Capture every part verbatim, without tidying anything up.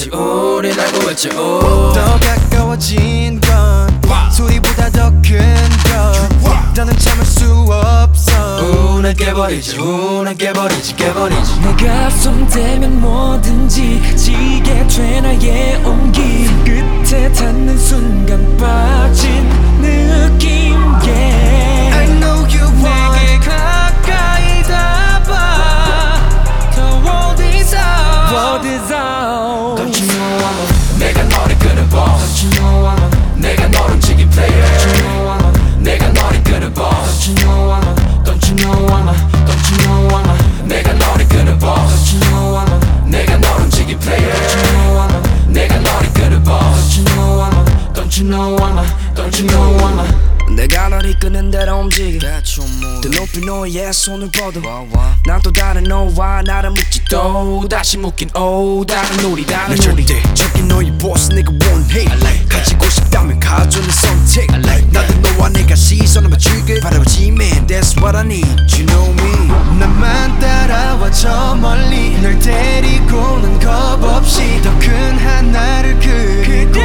우린 알고 있지 오. 더 가까워진 건 소리보다 더 큰것 더는 참을 수 없어 우는 깨버리지 우는 깨버리지 깨버리지 내가 손대면 뭐든지 지게 돼 나의 온기 끝에 닿는 순간 빠진 느낌 yeah. I know you want 내게 가까이 닿아 The world is out World is out Don't you know I'm a 내가 너를 끄는 boss Don't you know I'm a 내가 너를 움직인 player Don't you know I'm a 내가 너를 끄는 boss Don't you know I'm a Don't you know I'm a Don't you know I'm a 내가 너를 끄는 boss Don't you know I'm a 내가 너를 움직인 player Don't you know I'm a 내가 너를 끄는 boss Don't you know I'm a Don't you know I'm a Don't you know I'm a 내가 널 이끄는 대로 움직여 더 높이 너의 손을 뻗어 난 또 다른 너와 나를 묶지 또 다시 묶인 오 다른 놀이 다른 날 놀이 절대 저기 너의 보스 내가 원해 가지고 싶다면 가져 내 선택 나도 너와 내가 시선을 맞추길 바라보지 man That's what I need You know me 나만 따라와 저 멀리 널 데리고는 겁 없이 더 큰 하나를 그리고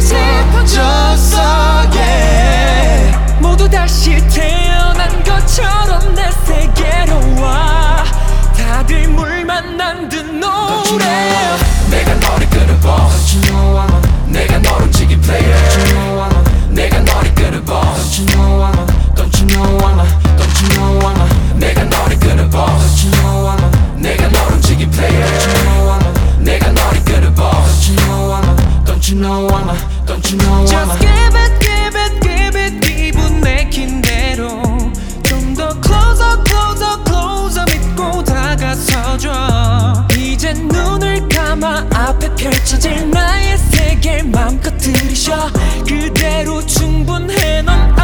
싶어졌어 yeah. 모두 다시 태어난 것처럼 내 세계로 와 다들 물 만난 듯 노래 내가 너를 끄는 boss Don't you know I'm a 내가 너를 움직인 player Don't you know I'm a 내가 너를 끄는 boss Don't you know I'm a Don't you know I'm a Don't you know I'm a 내가 너를 끄는 boss Don't you know I'm a 내가 너를 움직인 player Don't you know I'm a 내가 너를 끄는 boss Don't you know I'm a Don't you know I'm a Don't you know I'm a Just give it give it give it 기분 내킨 대로 좀 더 closer closer closer 믿고 다가서줘 이젠 눈을 감아 앞에 펼쳐질 나의 세계를 맘껏 들이쉬어 그대로 충분해 넌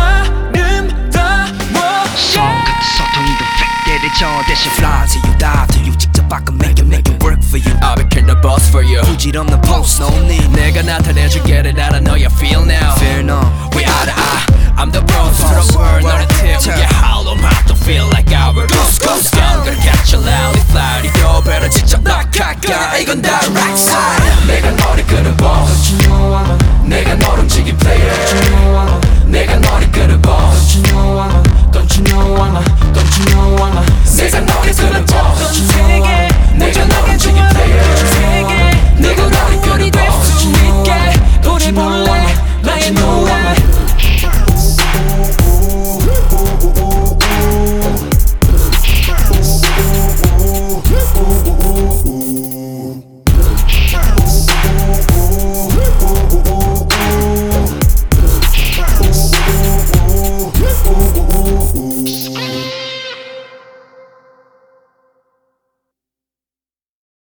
아름다워 성 같은 소통이도 팩대를 저 대신 fly to you die to you 직접 바꿔 make it make it work for you I'll be killing the boss for you 부질없는 post no need 내가 나타내줄게 를 알아 know you feel now Fear no We are the I I'm the boss for the world 너를 태우게 hollow mouth don't feel like I will Goose goose down 그렇게 chill out 이 fly리도 배를 직접 낙할까 이건 다